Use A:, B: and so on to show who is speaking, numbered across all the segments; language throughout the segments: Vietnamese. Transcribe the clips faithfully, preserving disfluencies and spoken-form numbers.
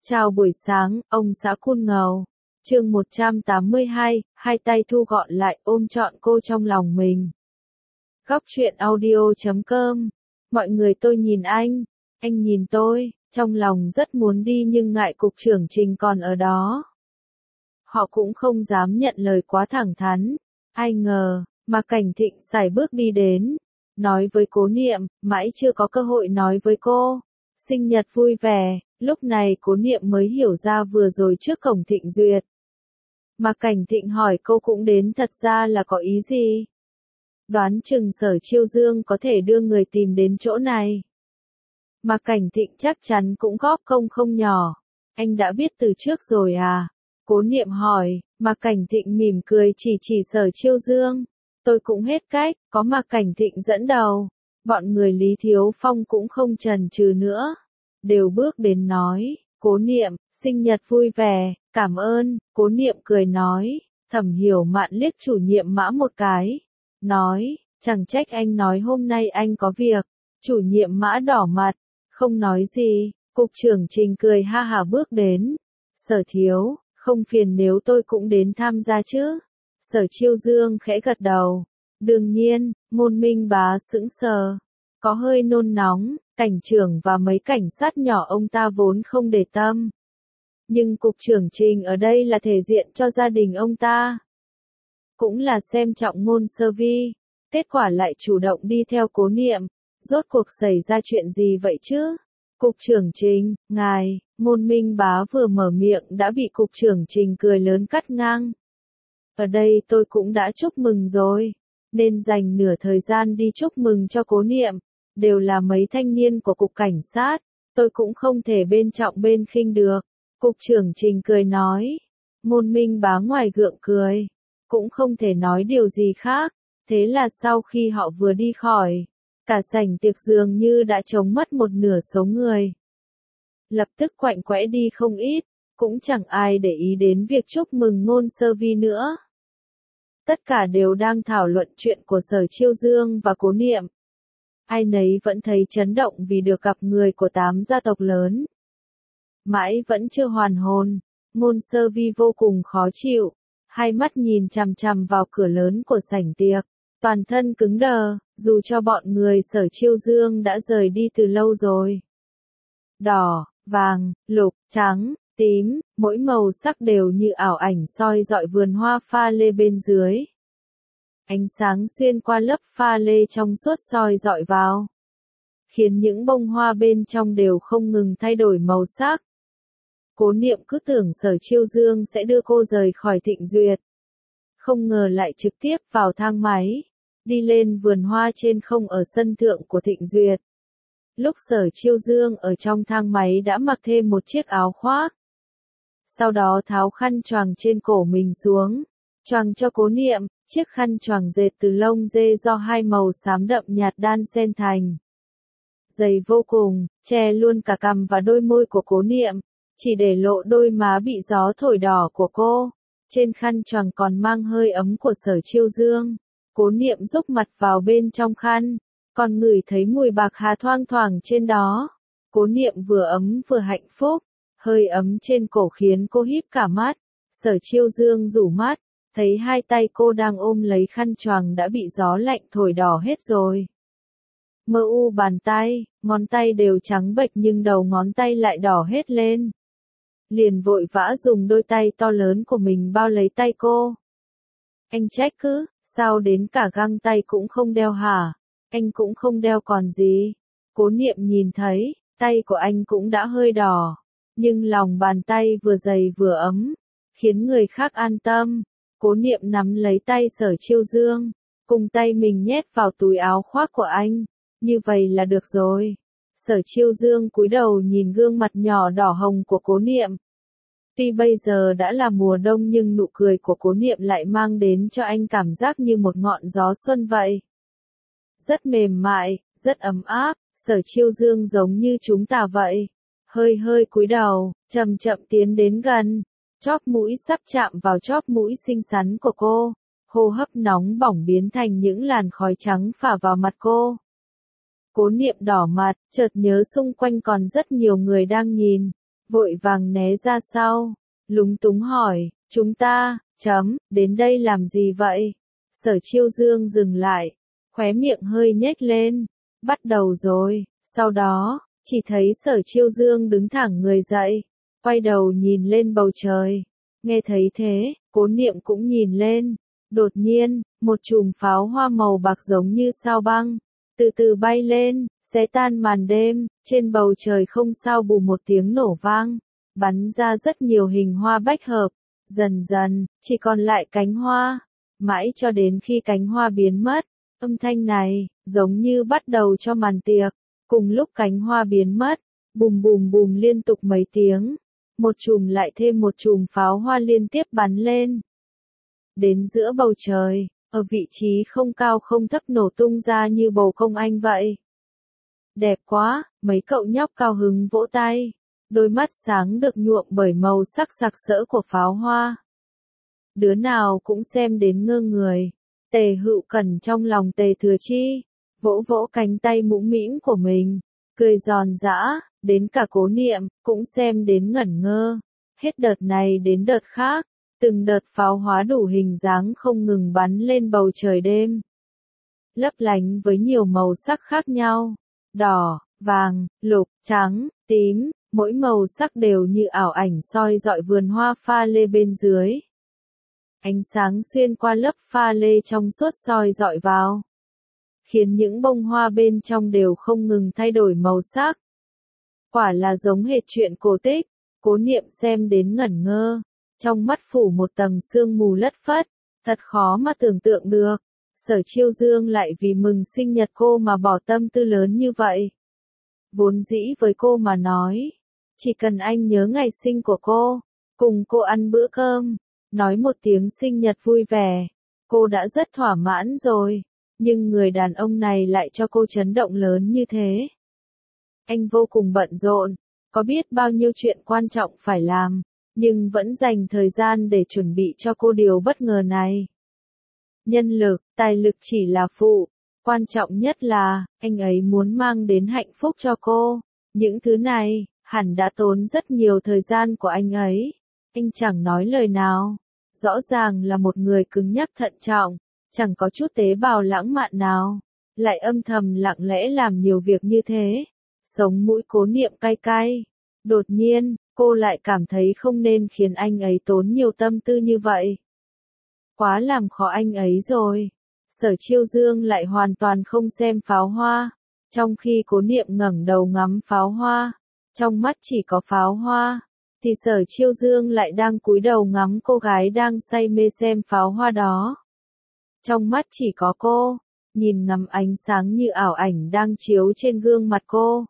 A: Chào buổi sáng, ông xã Cun Ngầu. Chương một trăm tám mươi hai, hai tay thu gọn lại ôm trọn cô trong lòng mình. Góc truyện audio chấm com. Mọi người tôi nhìn anh, anh nhìn tôi, trong lòng rất muốn đi nhưng ngại cục trưởng Trình còn ở đó. Họ cũng không dám nhận lời quá thẳng thắn. Ai ngờ, mà Cảnh Thịnh sải bước đi đến, nói với Cố Niệm, mãi chưa có cơ hội nói với cô. Sinh nhật vui vẻ, lúc này Cố Niệm mới hiểu ra vừa rồi trước cổng Thịnh Duyệt. Mà Cảnh Thịnh hỏi cô cũng đến thật ra là có ý gì? Đoán chừng Sở Chiêu Dương có thể đưa người tìm đến chỗ này. Mà Cảnh Thịnh chắc chắn cũng góp công không nhỏ. Anh đã biết từ trước rồi à? Cố Niệm hỏi, mà Cảnh Thịnh mỉm cười chỉ chỉ Sở Chiêu Dương. Tôi cũng hết cách, có mà Cảnh Thịnh dẫn đầu. Bọn người Lý Thiếu Phong cũng không chần chừ nữa. Đều bước đến nói, Cố Niệm, sinh nhật vui vẻ, cảm ơn. Cố Niệm cười nói, Thẩm Hiểu Mạn liếc chủ nhiệm Mã một cái. Nói, chẳng trách anh nói hôm nay anh có việc. Chủ nhiệm Mã đỏ mặt, không nói gì. Cục trưởng Trình cười ha hả bước đến. Sở Thiếu, không phiền nếu tôi cũng đến tham gia chứ? Sở Chiêu Dương khẽ gật đầu. Đương nhiên, Ngôn Minh Bá sững sờ. Có hơi nôn nóng, cảnh trưởng và mấy cảnh sát nhỏ ông ta vốn không để tâm. Nhưng cục trưởng Trình ở đây là thể diện cho gia đình ông ta. Cũng là xem trọng Ngôn Sơ Vi. Kết quả lại chủ động đi theo Cố Niệm. Rốt cuộc xảy ra chuyện gì vậy chứ? Cục trưởng Trình, ngài, Ngôn Minh Bá vừa mở miệng đã bị cục trưởng Trình cười lớn cắt ngang. Ở đây tôi cũng đã chúc mừng rồi. Nên dành nửa thời gian đi chúc mừng cho Cố Niệm. Đều là mấy thanh niên của cục cảnh sát. Tôi cũng không thể bên trọng bên khinh được. Cục trưởng Trình cười nói. Ngôn Minh Bá ngoài gượng cười. Cũng không thể nói điều gì khác. Thế là sau khi họ vừa đi khỏi, cả sảnh tiệc dường như đã trống mất một nửa số người. Lập tức quạnh quẽ đi không ít. Cũng chẳng ai để ý đến việc chúc mừng Ngôn Sơ Vi nữa. Tất cả đều đang thảo luận chuyện của Sở Chiêu Dương và Cố Niệm. Ai nấy vẫn thấy chấn động vì được gặp người của tám gia tộc lớn. Mãi vẫn chưa hoàn hồn, Ngôn Sơ Vi vô cùng khó chịu, hai mắt nhìn chằm chằm vào cửa lớn của sảnh tiệc, toàn thân cứng đờ, dù cho bọn người Sở Chiêu Dương đã rời đi từ lâu rồi. Đỏ, vàng, lục, trắng, tím, mỗi màu sắc đều như ảo ảnh soi dọi vườn hoa pha lê bên dưới. Ánh sáng xuyên qua lớp pha lê trong suốt soi dọi vào, khiến những bông hoa bên trong đều không ngừng thay đổi màu sắc. Cố Niệm cứ tưởng Sở Chiêu Dương sẽ đưa cô rời khỏi Thịnh Duyệt. Không ngờ lại trực tiếp vào thang máy, đi lên vườn hoa trên không ở sân thượng của Thịnh Duyệt. Lúc Sở Chiêu Dương ở trong thang máy đã mặc thêm một chiếc áo khoác. Sau đó tháo khăn choàng trên cổ mình xuống, choàng cho Cố Niệm, chiếc khăn choàng dệt từ lông dê do hai màu xám đậm nhạt đan xen thành. Dày vô cùng, che luôn cả cằm và đôi môi của Cố Niệm, chỉ để lộ đôi má bị gió thổi đỏ của cô. Trên khăn choàng còn mang hơi ấm của Sở Chiêu Dương. Cố Niệm rúc mặt vào bên trong khăn, còn ngửi thấy mùi bạc hà thoang thoảng trên đó. Cố Niệm vừa ấm vừa hạnh phúc, hơi ấm trên cổ khiến cô híp cả mắt. Sở Chiêu Dương rủ mắt, thấy hai tay cô đang ôm lấy khăn choàng đã bị gió lạnh thổi đỏ hết rồi. Mơ u bàn tay, ngón tay đều trắng bệch nhưng đầu ngón tay lại đỏ hết lên. Liền vội vã dùng đôi tay to lớn của mình bao lấy tay cô. Anh trách cứ, sao đến cả găng tay cũng không đeo hả? Anh cũng không đeo còn gì. Cố Niệm nhìn thấy, tay của anh cũng đã hơi đỏ. Nhưng lòng bàn tay vừa dày vừa ấm, khiến người khác an tâm. Cố Niệm nắm lấy tay Sở Chiêu Dương, cùng tay mình nhét vào túi áo khoác của anh. Như vậy là được rồi. Sở Chiêu Dương cúi đầu nhìn gương mặt nhỏ đỏ hồng của Cố Niệm. Tuy bây giờ đã là mùa đông nhưng nụ cười của Cố Niệm lại mang đến cho anh cảm giác như một ngọn gió xuân vậy. Rất mềm mại, rất ấm áp, Sở Chiêu Dương giống như chúng ta vậy. Hơi hơi cúi đầu, chậm chậm tiến đến gần. Chóp mũi sắp chạm vào chóp mũi xinh xắn của cô. Hô hấp nóng bỏng biến thành những làn khói trắng phả vào mặt cô. Cố Niệm đỏ mặt, chợt nhớ xung quanh còn rất nhiều người đang nhìn. vội vàng né ra sau, lúng túng hỏi, chúng ta, chấm, đến đây làm gì vậy? Sở Chiêu Dương dừng lại, khóe miệng hơi nhếch lên, bắt đầu rồi, sau đó, chỉ thấy Sở Chiêu Dương đứng thẳng người dậy, quay đầu nhìn lên bầu trời, nghe thấy thế, Cố Niệm cũng nhìn lên, đột nhiên, một chùm pháo hoa màu bạc giống như sao băng, từ từ bay lên, xé tan màn đêm, trên bầu trời không sao bù một tiếng nổ vang, bắn ra rất nhiều hình hoa bách hợp, dần dần, chỉ còn lại cánh hoa, mãi cho đến khi cánh hoa biến mất, âm thanh này, giống như bắt đầu cho màn tiệc, cùng lúc cánh hoa biến mất, bùm bùm bùm liên tục mấy tiếng, một chùm lại thêm một chùm pháo hoa liên tiếp bắn lên. Đến giữa bầu trời, ở vị trí không cao không thấp nổ tung ra như bầu công anh vậy. Đẹp quá, mấy cậu nhóc cao hứng vỗ tay, đôi mắt sáng được nhuộm bởi màu sắc sặc sỡ của pháo hoa. Đứa nào cũng xem đến ngơ người, Tề Hữu Cẩn trong lòng Tề Thừa Chi, vỗ vỗ cánh tay mũm mĩm của mình, cười giòn giã, đến cả Cố Niệm, cũng xem đến ngẩn ngơ, hết đợt này đến đợt khác. Từng đợt pháo hoa đủ hình dáng không ngừng bắn lên bầu trời đêm. Lấp lánh với nhiều màu sắc khác nhau. Đỏ, vàng, lục, trắng, tím, mỗi màu sắc đều như ảo ảnh soi dọi vườn hoa pha lê bên dưới. Ánh sáng xuyên qua lớp pha lê trong suốt soi dọi vào, khiến những bông hoa bên trong đều không ngừng thay đổi màu sắc. Quả là giống hệt chuyện cổ tích, Cố Niệm xem đến ngẩn ngơ. Trong mắt phủ một tầng sương mù lất phất, thật khó mà tưởng tượng được, Sở Chiêu Dương lại vì mừng sinh nhật cô mà bỏ tâm tư lớn như vậy. Vốn dĩ với cô mà nói, chỉ cần anh nhớ ngày sinh của cô, cùng cô ăn bữa cơm, nói một tiếng sinh nhật vui vẻ, cô đã rất thỏa mãn rồi, nhưng người đàn ông này lại cho cô chấn động lớn như thế. Anh vô cùng bận rộn, có biết bao nhiêu chuyện quan trọng phải làm, nhưng vẫn dành thời gian để chuẩn bị cho cô điều bất ngờ này. Nhân lực, tài lực chỉ là phụ, quan trọng nhất là, anh ấy muốn mang đến hạnh phúc cho cô. Những thứ này, hẳn đã tốn rất nhiều thời gian của anh ấy. Anh chẳng nói lời nào. Rõ ràng là một người cứng nhắc thận trọng, chẳng có chút tế bào lãng mạn nào. Lại âm thầm lặng lẽ làm nhiều việc như thế. Sống mũi Cố Niệm cay cay. Đột nhiên, cô lại cảm thấy không nên khiến anh ấy tốn nhiều tâm tư như vậy. Quá làm khó anh ấy rồi. Sở Chiêu Dương lại hoàn toàn không xem pháo hoa, trong khi Cố Niệm ngẩng đầu ngắm pháo hoa, trong mắt chỉ có pháo hoa, thì Sở Chiêu Dương lại đang cúi đầu ngắm cô gái đang say mê xem pháo hoa đó. Trong mắt chỉ có cô, nhìn ngắm ánh sáng như ảo ảnh đang chiếu trên gương mặt cô,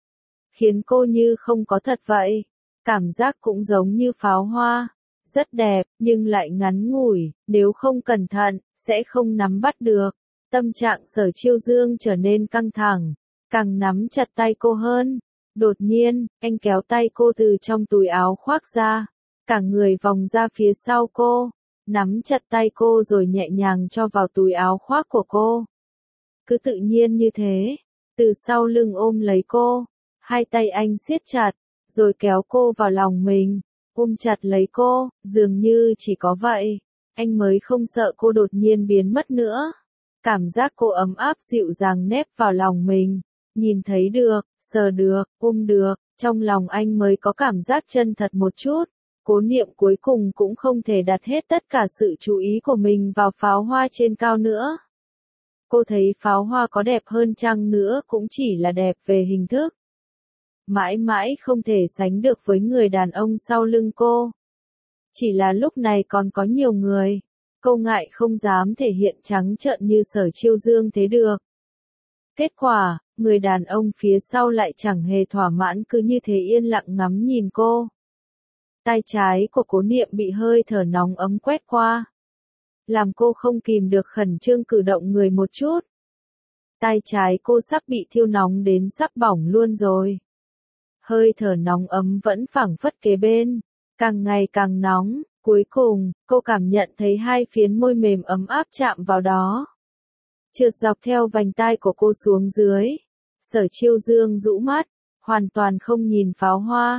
A: khiến cô như không có thật vậy. Cảm giác cũng giống như pháo hoa, rất đẹp, nhưng lại ngắn ngủi, nếu không cẩn thận, sẽ không nắm bắt được. Tâm trạng Sở Chiêu Dương trở nên căng thẳng, càng nắm chặt tay cô hơn. Đột nhiên, anh kéo tay cô từ trong túi áo khoác ra, cả người vòng ra phía sau cô, nắm chặt tay cô rồi nhẹ nhàng cho vào túi áo khoác của cô. Cứ tự nhiên như thế, từ sau lưng ôm lấy cô, hai tay anh siết chặt, rồi kéo cô vào lòng mình, ôm chặt lấy cô, dường như chỉ có vậy, anh mới không sợ cô đột nhiên biến mất nữa. Cảm giác cô ấm áp dịu dàng nép vào lòng mình, nhìn thấy được, sờ được, ôm được, trong lòng anh mới có cảm giác chân thật một chút. Cố Niệm cuối cùng cũng không thể đặt hết tất cả sự chú ý của mình vào pháo hoa trên cao nữa. Cô thấy pháo hoa có đẹp hơn chăng nữa cũng chỉ là đẹp về hình thức. Mãi mãi không thể sánh được với người đàn ông sau lưng cô. Chỉ là lúc này còn có nhiều người, cô ngại không dám thể hiện trắng trợn như Sở Chiêu Dương thế được. Kết quả, người đàn ông phía sau lại chẳng hề thỏa mãn, cứ như thế yên lặng ngắm nhìn cô. Tay trái của Cố Niệm bị hơi thở nóng ấm quét qua, làm cô không kìm được khẩn trương cử động người một chút. Tay trái cô sắp bị thiêu nóng đến sắp bỏng luôn rồi. Hơi thở nóng ấm vẫn phảng phất kế bên, càng ngày càng nóng, cuối cùng, cô cảm nhận thấy hai phiến môi mềm ấm áp chạm vào đó. Trượt dọc theo vành tai của cô xuống dưới. Sở Chiêu Dương rũ mắt, hoàn toàn không nhìn pháo hoa,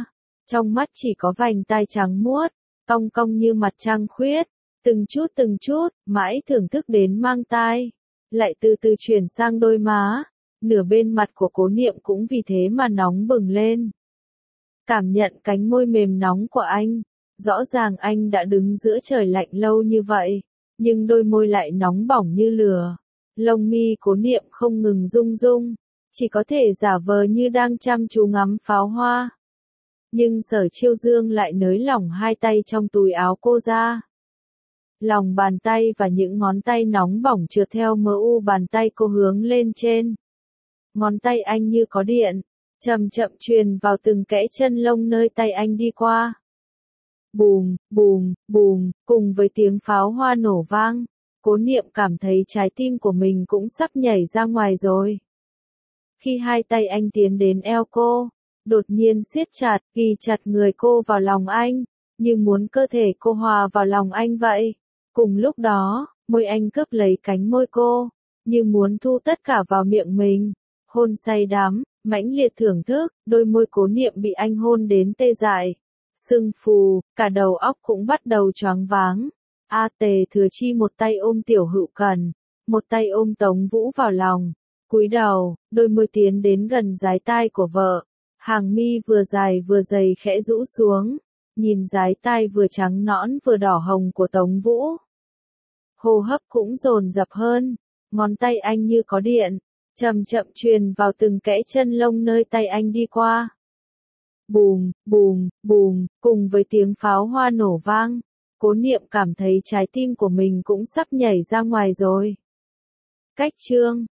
A: trong mắt chỉ có vành tai trắng muốt, cong cong như mặt trăng khuyết, từng chút từng chút, mãi thưởng thức đến mang tai, lại từ từ chuyển sang đôi má, nửa bên mặt của Cố Niệm cũng vì thế mà nóng bừng lên. Cảm nhận cánh môi mềm nóng của anh, rõ ràng anh đã đứng giữa trời lạnh lâu như vậy, nhưng đôi môi lại nóng bỏng như lửa. Lông mi Cố Niệm không ngừng rung rung, chỉ có thể giả vờ như đang chăm chú ngắm pháo hoa. Nhưng Sở Chiêu Dương lại nới lỏng hai tay trong túi áo cô ra. Lòng bàn tay và những ngón tay nóng bỏng trượt theo mờ u bàn tay cô hướng lên trên. Ngón tay anh như có điện, chậm chậm truyền vào từng kẽ chân lông nơi tay anh đi qua. Bùm, bùm, bùm, cùng với tiếng pháo hoa nổ vang, Cố Niệm cảm thấy trái tim của mình cũng sắp nhảy ra ngoài rồi. Khi hai tay anh tiến đến eo cô, đột nhiên siết chặt, ghi chặt người cô vào lòng anh, như muốn cơ thể cô hòa vào lòng anh vậy. Cùng lúc đó, môi anh cướp lấy cánh môi cô, như muốn thu tất cả vào miệng mình. Hôn say đắm, mãnh liệt thưởng thức, đôi môi Cố Niệm bị anh hôn đến tê dại, sưng phù, cả đầu óc cũng bắt đầu choáng váng. A Tề Thừa Chi một tay ôm Tiểu Hữu Cần, một tay ôm Tống Vũ vào lòng, cúi đầu, đôi môi tiến đến gần dái tai của vợ, hàng mi vừa dài vừa dày khẽ rũ xuống, nhìn dái tai vừa trắng nõn vừa đỏ hồng của Tống Vũ. Hô hấp cũng dồn dập hơn, ngón tay anh như có điện, chậm chậm truyền vào từng kẽ chân lông nơi tay anh đi qua. Bùm, bùm, bùm, cùng với tiếng pháo hoa nổ vang, Cố Niệm cảm thấy trái tim của mình cũng sắp nhảy ra ngoài rồi. Cách chương